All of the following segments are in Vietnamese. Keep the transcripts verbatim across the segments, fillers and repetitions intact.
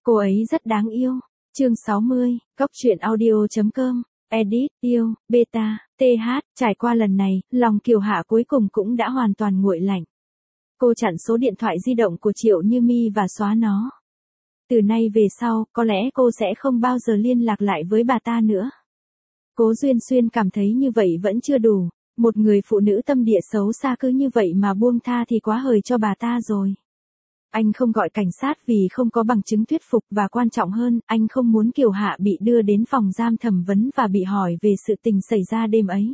Cô ấy rất đáng yêu. Chương sáu mươi, Cóc truyện audio.com, edit, yêu, beta, th, trải qua lần này, lòng Kiều Hạ cuối cùng cũng đã hoàn toàn nguội lạnh. Cô chặn số điện thoại di động của Triệu Như Mi và xóa nó. Từ nay về sau, có lẽ cô sẽ không bao giờ liên lạc lại với bà ta nữa. Cố Duyên Xuyên cảm thấy như vậy vẫn chưa đủ, một người phụ nữ tâm địa xấu xa cứ như vậy mà buông tha thì quá hời cho bà ta rồi. Anh không gọi cảnh sát vì không có bằng chứng thuyết phục và quan trọng hơn, anh không muốn Kiều Hạ bị đưa đến phòng giam thẩm vấn và bị hỏi về sự tình xảy ra đêm ấy.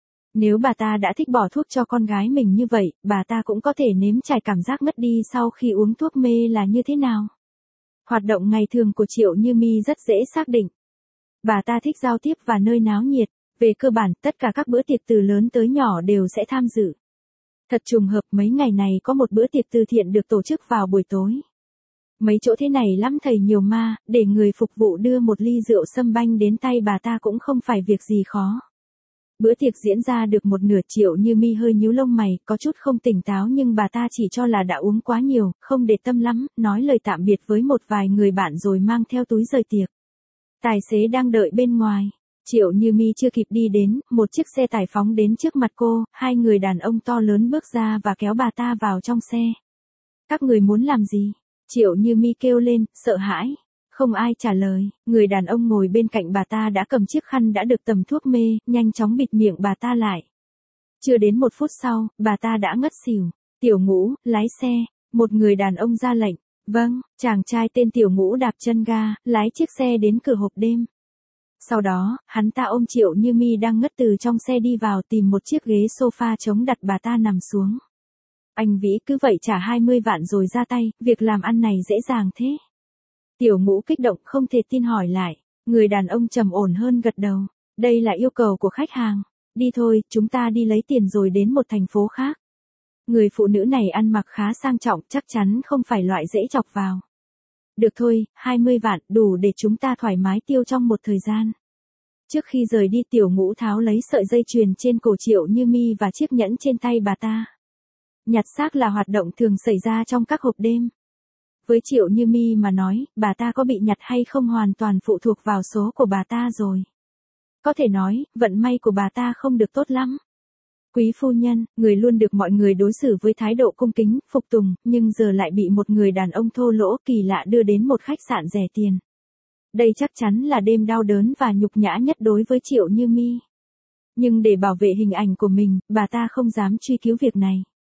Nếu bà ta đã thích bỏ thuốc cho con gái mình như vậy, bà ta cũng có thể nếm trải cảm giác ngất đi sau khi uống thuốc mê là như thế nào. Hoạt động ngày thường của Triệu Như Mi rất dễ xác định. Bà ta thích giao tiếp và nơi náo nhiệt, về cơ bản tất cả các bữa tiệc từ lớn tới nhỏ đều sẽ tham dự. Thật trùng hợp mấy ngày này có một bữa tiệc từ thiện được tổ chức vào buổi tối. Mấy chỗ thế này lắm thầy nhiều ma, để người phục vụ đưa một ly rượu sâm banh đến tay bà ta cũng không phải việc gì khó. Bữa tiệc diễn ra được một nửa, Triệu Như Mi hơi nhíu lông mày, có chút không tỉnh táo nhưng bà ta chỉ cho là đã uống quá nhiều, không để tâm lắm, nói lời tạm biệt với một vài người bạn rồi mang theo túi rời tiệc. Tài xế đang đợi bên ngoài. Triệu Như Mi chưa kịp đi đến, một chiếc xe tải phóng đến trước mặt cô, hai người đàn ông to lớn bước ra và kéo bà ta vào trong xe. Các người muốn làm gì? Triệu Như Mi kêu lên, sợ hãi. Không ai trả lời, người đàn ông ngồi bên cạnh bà ta đã cầm chiếc khăn đã được tẩm thuốc mê, nhanh chóng bịt miệng bà ta lại. Chưa đến một phút sau, bà ta đã ngất xỉu. Tiểu Ngũ, lái xe, một người đàn ông ra lệnh. Vâng, chàng trai tên Tiểu Ngũ đạp chân ga, lái chiếc xe đến cửa hộp đêm. Sau đó, hắn ta ôm Triệu Như Mi đang ngất từ trong xe đi vào tìm một chiếc ghế sofa chống đặt bà ta nằm xuống. Anh Vĩ cứ vậy trả hai mươi vạn rồi ra tay, việc làm ăn này dễ dàng thế. Tiểu Ngũ kích động không thể tin hỏi lại, người đàn ông trầm ổn hơn gật đầu. Đây là yêu cầu của khách hàng. Đi thôi, chúng ta đi lấy tiền rồi đến một thành phố khác. Người phụ nữ này ăn mặc khá sang trọng, chắc chắn không phải loại dễ chọc vào. Được thôi, hai mươi vạn đủ để chúng ta thoải mái tiêu trong một thời gian. Trước khi rời đi, Tiểu Ngũ tháo lấy sợi dây chuyền trên cổ Triệu Như Mi và chiếc nhẫn trên tay bà ta. Nhặt xác là hoạt động thường xảy ra trong các hộp đêm. Với Triệu Như Mi mà nói, bà ta có bị nhặt hay không hoàn toàn phụ thuộc vào số của bà ta rồi. Có thể nói, vận may của bà ta không được tốt lắm. Quý phu nhân, người luôn được mọi người đối xử với thái độ cung kính, phục tùng, nhưng giờ lại bị một người đàn ông thô lỗ kỳ lạ đưa đến một khách sạn rẻ tiền. Đây chắc chắn là đêm đau đớn và nhục nhã nhất đối với Triệu Như Mi. Nhưng để bảo vệ hình ảnh của mình, bà ta không dám truy cứu việc này.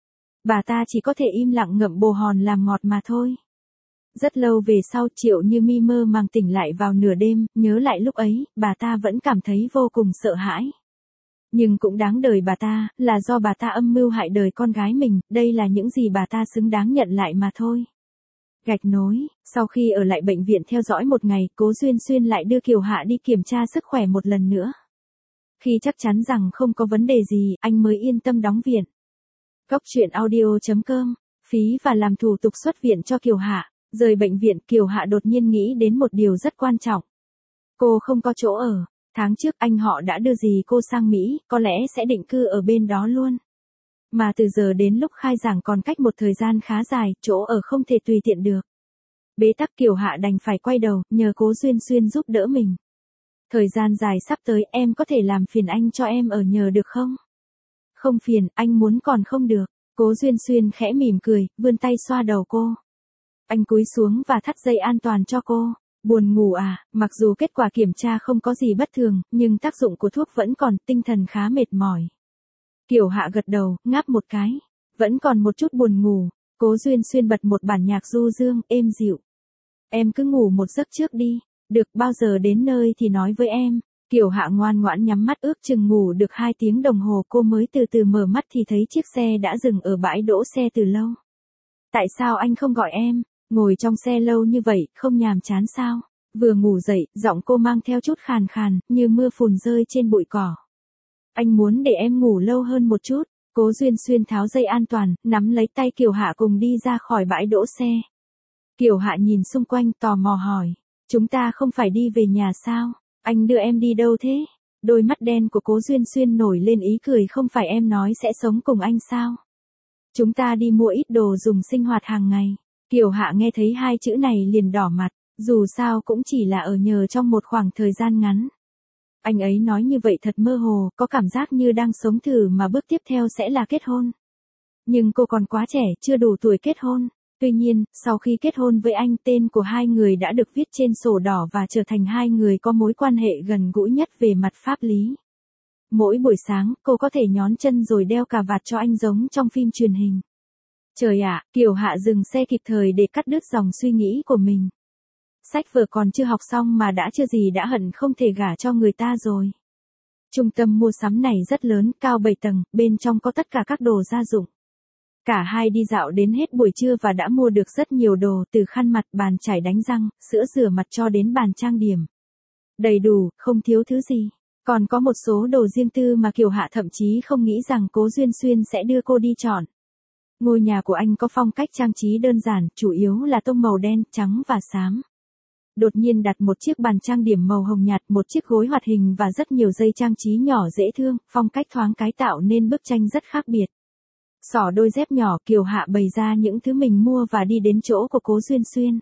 Bà ta chỉ có thể im lặng ngậm bồ hòn làm ngọt mà thôi. Rất lâu về sau, Triệu Như Mi mơ màng tỉnh lại vào nửa đêm, nhớ lại lúc ấy, bà ta vẫn cảm thấy vô cùng sợ hãi. Nhưng cũng đáng đời bà ta, là do bà ta âm mưu hại đời con gái mình, đây là những gì bà ta xứng đáng nhận lại mà thôi. Gạch nối, sau khi ở lại bệnh viện theo dõi một ngày, Cố Duyên Xuyên lại đưa Kiều Hạ đi kiểm tra sức khỏe một lần nữa. Khi chắc chắn rằng không có vấn đề gì, anh mới yên tâm đóng viện. Cóc truyện audio.com, phí và làm thủ tục xuất viện cho Kiều Hạ. Rời bệnh viện, Kiều Hạ đột nhiên nghĩ đến một điều rất quan trọng. Cô không có chỗ ở. Tháng trước anh họ đã đưa dì cô sang Mỹ, có lẽ sẽ định cư ở bên đó luôn. Mà từ giờ đến lúc khai giảng còn cách một thời gian khá dài, chỗ ở không thể tùy tiện được. Bế tắc, Kiều Hạ đành phải quay đầu, nhờ Cố Duyên Xuyên giúp đỡ mình. Thời gian dài sắp tới, em có thể làm phiền anh cho em ở nhờ được không? Không phiền, anh muốn còn không được. Cố Duyên Xuyên khẽ mỉm cười, vươn tay xoa đầu cô. Anh cúi xuống và thắt dây an toàn cho cô. Buồn ngủ à? Mặc dù kết quả kiểm tra không có gì bất thường, nhưng tác dụng của thuốc vẫn còn, tinh thần khá mệt mỏi. Kiều Hạ gật đầu, ngáp một cái. Vẫn còn một chút buồn ngủ. Cố Duyên Xuyên bật một bản nhạc du dương, êm dịu. Em cứ ngủ một giấc trước đi. Được, bao giờ đến nơi thì nói với em. Kiều Hạ ngoan ngoãn nhắm mắt, ước chừng ngủ được hai tiếng đồng hồ cô mới từ từ mở mắt thì thấy chiếc xe đã dừng ở bãi đỗ xe từ lâu. Tại sao anh không gọi em? Ngồi trong xe lâu như vậy, không nhàm chán sao? Vừa ngủ dậy, giọng cô mang theo chút khàn khàn, như mưa phùn rơi trên bụi cỏ. Anh muốn để em ngủ lâu hơn một chút. Cố Duyên Xuyên tháo dây an toàn, nắm lấy tay Kiều Hạ cùng đi ra khỏi bãi đỗ xe. Kiều Hạ nhìn xung quanh tò mò hỏi. Chúng ta không phải đi về nhà sao? Anh đưa em đi đâu thế? Đôi mắt đen của Cố Duyên Xuyên nổi lên ý cười, không phải em nói sẽ sống cùng anh sao? Chúng ta đi mua ít đồ dùng sinh hoạt hàng ngày. Kiều Hạ nghe thấy hai chữ này liền đỏ mặt. Dù sao cũng chỉ là ở nhờ trong một khoảng thời gian ngắn. Anh ấy nói như vậy thật mơ hồ, có cảm giác như đang sống thử mà bước tiếp theo sẽ là kết hôn. Nhưng cô còn quá trẻ, chưa đủ tuổi kết hôn. Tuy nhiên, sau khi kết hôn với anh, tên của hai người đã được viết trên sổ đỏ và trở thành hai người có mối quan hệ gần gũi nhất về mặt pháp lý. Mỗi buổi sáng, cô có thể nhón chân rồi đeo cà vạt cho anh giống trong phim truyền hình. Trời ạ, Kiều Hạ dừng xe kịp thời để cắt đứt dòng suy nghĩ của mình. Sách vở còn chưa học xong mà đã chưa gì đã hận không thể gả cho người ta rồi. Trung tâm mua sắm này rất lớn, cao bảy tầng, bên trong có tất cả các đồ gia dụng. Cả hai đi dạo đến hết buổi trưa và đã mua được rất nhiều đồ, từ khăn mặt, bàn chải đánh răng, sữa rửa mặt cho đến bàn trang điểm. Đầy đủ, không thiếu thứ gì. Còn có một số đồ riêng tư mà Kiều Hạ thậm chí không nghĩ rằng Cố Duyên Xuyên sẽ đưa cô đi chọn. Ngôi nhà của anh có phong cách trang trí đơn giản, chủ yếu là tông màu đen, trắng và xám. Đột nhiên đặt một chiếc bàn trang điểm màu hồng nhạt, một chiếc gối hoạt hình và rất nhiều dây trang trí nhỏ dễ thương, phong cách thoáng cái tạo nên bức tranh rất khác biệt. Xỏ đôi dép nhỏ, Kiều Hạ bày ra những thứ mình mua và đi đến chỗ của Cố Duyên Xuyên.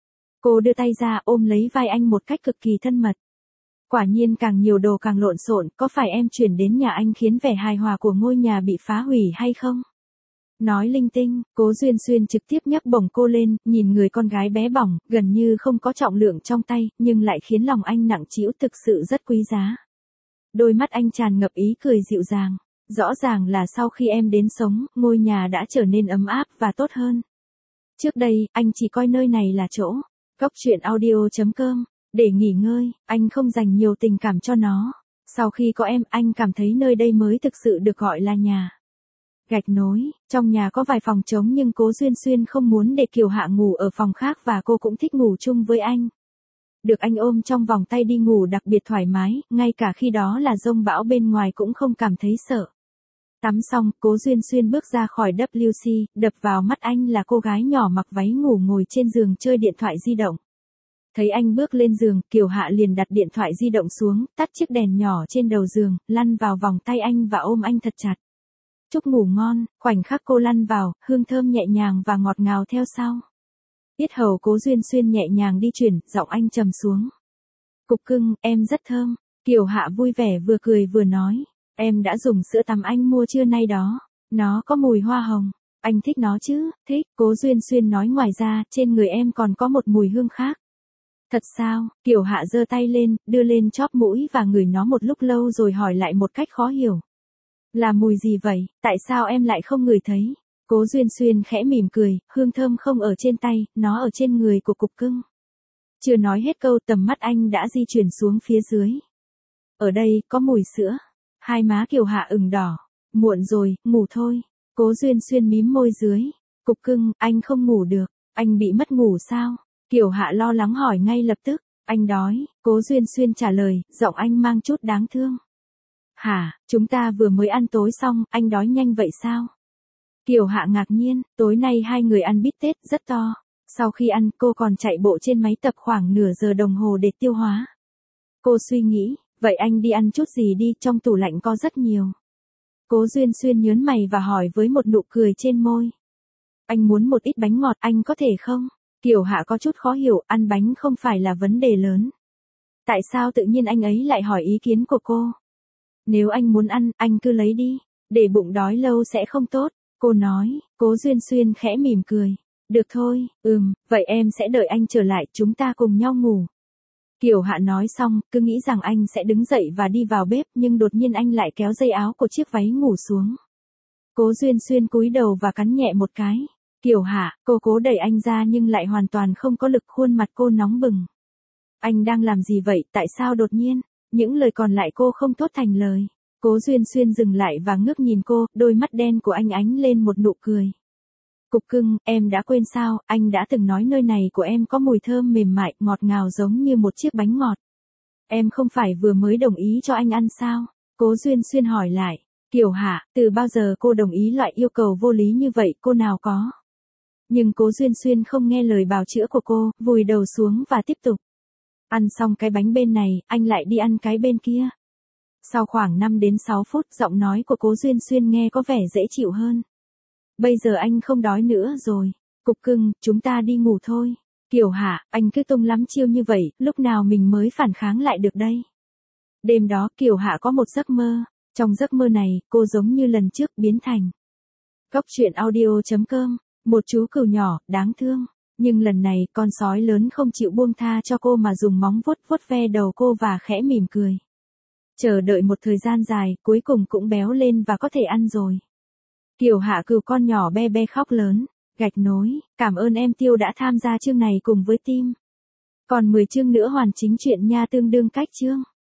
Cô đưa tay ra ôm lấy vai anh một cách cực kỳ thân mật. Quả nhiên càng nhiều đồ càng lộn xộn, có phải em chuyển đến nhà anh khiến vẻ hài hòa của ngôi nhà bị phá hủy hay không? Nói linh tinh, Cố Duyên Xuyên trực tiếp nhấc bổng cô lên, nhìn người con gái bé bỏng, gần như không có trọng lượng trong tay, nhưng lại khiến lòng anh nặng trĩu, thực sự rất quý giá. Đôi mắt anh tràn ngập ý cười dịu dàng. Rõ ràng là sau khi em đến sống, ngôi nhà đã trở nên ấm áp và tốt hơn. Trước đây, anh chỉ coi nơi này là chỗ. Góc truyện audio chấm com. Để nghỉ ngơi, anh không dành nhiều tình cảm cho nó. Sau khi có em, anh cảm thấy nơi đây mới thực sự được gọi là nhà. Gạch nối, trong nhà có vài phòng trống nhưng Cố Duyên Xuyên không muốn để Kiều Hạ ngủ ở phòng khác và cô cũng thích ngủ chung với anh. Được anh ôm trong vòng tay đi ngủ đặc biệt thoải mái, ngay cả khi đó là dông bão bên ngoài cũng không cảm thấy sợ. Tắm xong, Cố Duyên Xuyên bước ra khỏi W C, đập vào mắt anh là cô gái nhỏ mặc váy ngủ ngồi trên giường chơi điện thoại di động. Thấy anh bước lên giường, Kiều Hạ liền đặt điện thoại di động xuống, tắt chiếc đèn nhỏ trên đầu giường, lăn vào vòng tay anh và ôm anh thật chặt. Chúc ngủ ngon, khoảnh khắc cô lăn vào, hương thơm nhẹ nhàng và ngọt ngào theo sau. Yết hầu Cố Duyên Xuyên nhẹ nhàng đi chuyển, giọng anh trầm xuống. Cục cưng, em rất thơm. Kiều Hạ vui vẻ vừa cười vừa nói. Em đã dùng sữa tắm anh mua trưa nay đó. Nó có mùi hoa hồng. Anh thích nó chứ? Thích. Cố Duyên Xuyên nói, ngoài ra, trên người em còn có một mùi hương khác. Thật sao? Kiều Hạ giơ tay lên, đưa lên chóp mũi và ngửi nó một lúc lâu rồi hỏi lại một cách khó hiểu. Là mùi gì vậy? Tại sao em lại không ngửi thấy? Cố Duyên Xuyên khẽ mỉm cười, hương thơm không ở trên tay, nó ở trên người của cục cưng. Chưa nói hết câu, tầm mắt anh đã di chuyển xuống phía dưới. Ở đây, có mùi sữa. Hai má Kiều Hạ ửng đỏ. Muộn rồi, ngủ thôi. Cố Duyên Xuyên mím môi dưới. Cục cưng, anh không ngủ được. Anh bị mất ngủ sao? Kiều Hạ lo lắng hỏi ngay lập tức. Anh đói. Cố Duyên Xuyên trả lời, giọng anh mang chút đáng thương. Hả, chúng ta vừa mới ăn tối xong, anh đói nhanh vậy sao? Kiều Hạ ngạc nhiên, tối nay hai người ăn bít tết rất to. Sau khi ăn, cô còn chạy bộ trên máy tập khoảng nửa giờ đồng hồ để tiêu hóa. Cô suy nghĩ, vậy anh đi ăn chút gì đi, trong tủ lạnh có rất nhiều. Cố Duyên Xuyên nhớn mày và hỏi với một nụ cười trên môi. Anh muốn một ít bánh ngọt, anh có thể không? Kiều Hạ có chút khó hiểu, ăn bánh không phải là vấn đề lớn. Tại sao tự nhiên anh ấy lại hỏi ý kiến của cô? Nếu anh muốn ăn, anh cứ lấy đi. Để bụng đói lâu sẽ không tốt. Cô nói. Cố Duyên Xuyên khẽ mỉm cười. Được thôi, ừm, vậy em sẽ đợi anh trở lại, chúng ta cùng nhau ngủ. Kiều Hạ nói xong, cứ nghĩ rằng anh sẽ đứng dậy và đi vào bếp, nhưng đột nhiên anh lại kéo dây áo của chiếc váy ngủ xuống. Cố Duyên Xuyên cúi đầu và cắn nhẹ một cái. Kiều Hạ, cô cố đẩy anh ra nhưng lại hoàn toàn không có lực, khuôn mặt cô nóng bừng. Anh đang làm gì vậy, tại sao đột nhiên? Những lời còn lại cô không thốt thành lời. Cố Duyên Xuyên dừng lại và ngước nhìn cô, đôi mắt đen của anh ánh lên một nụ cười. Cục cưng, em đã quên sao, anh đã từng nói nơi này của em có mùi thơm mềm mại, ngọt ngào giống như một chiếc bánh ngọt. Em không phải vừa mới đồng ý cho anh ăn sao? Cố Duyên Xuyên hỏi lại. Kiều Hạ, từ bao giờ cô đồng ý loại yêu cầu vô lý như vậy, cô nào có? Nhưng Cố Duyên Xuyên không nghe lời bào chữa của cô, vùi đầu xuống và tiếp tục. Ăn xong cái bánh bên này, anh lại đi ăn cái bên kia. Sau khoảng năm đến sáu phút, giọng nói của Cố Duyên Xuyên nghe có vẻ dễ chịu hơn. Bây giờ anh không đói nữa rồi. Cục cưng, chúng ta đi ngủ thôi. Kiều Hạ, anh cứ tung lắm chiêu như vậy, lúc nào mình mới phản kháng lại được đây? Đêm đó Kiều Hạ có một giấc mơ, trong giấc mơ này, cô giống như lần trước biến thành. Góc truyện audio.com, một chú cừu nhỏ, đáng thương. Nhưng lần này, con sói lớn không chịu buông tha cho cô mà dùng móng vuốt vuốt ve đầu cô và khẽ mỉm cười. Chờ đợi một thời gian dài, cuối cùng cũng béo lên và có thể ăn rồi. Kiều Hạ cừu con nhỏ be be khóc lớn. Gạch nối, cảm ơn em Tiêu đã tham gia chương này cùng với team. Còn mười chương nữa hoàn chỉnh chuyện nha, tương đương cách chương.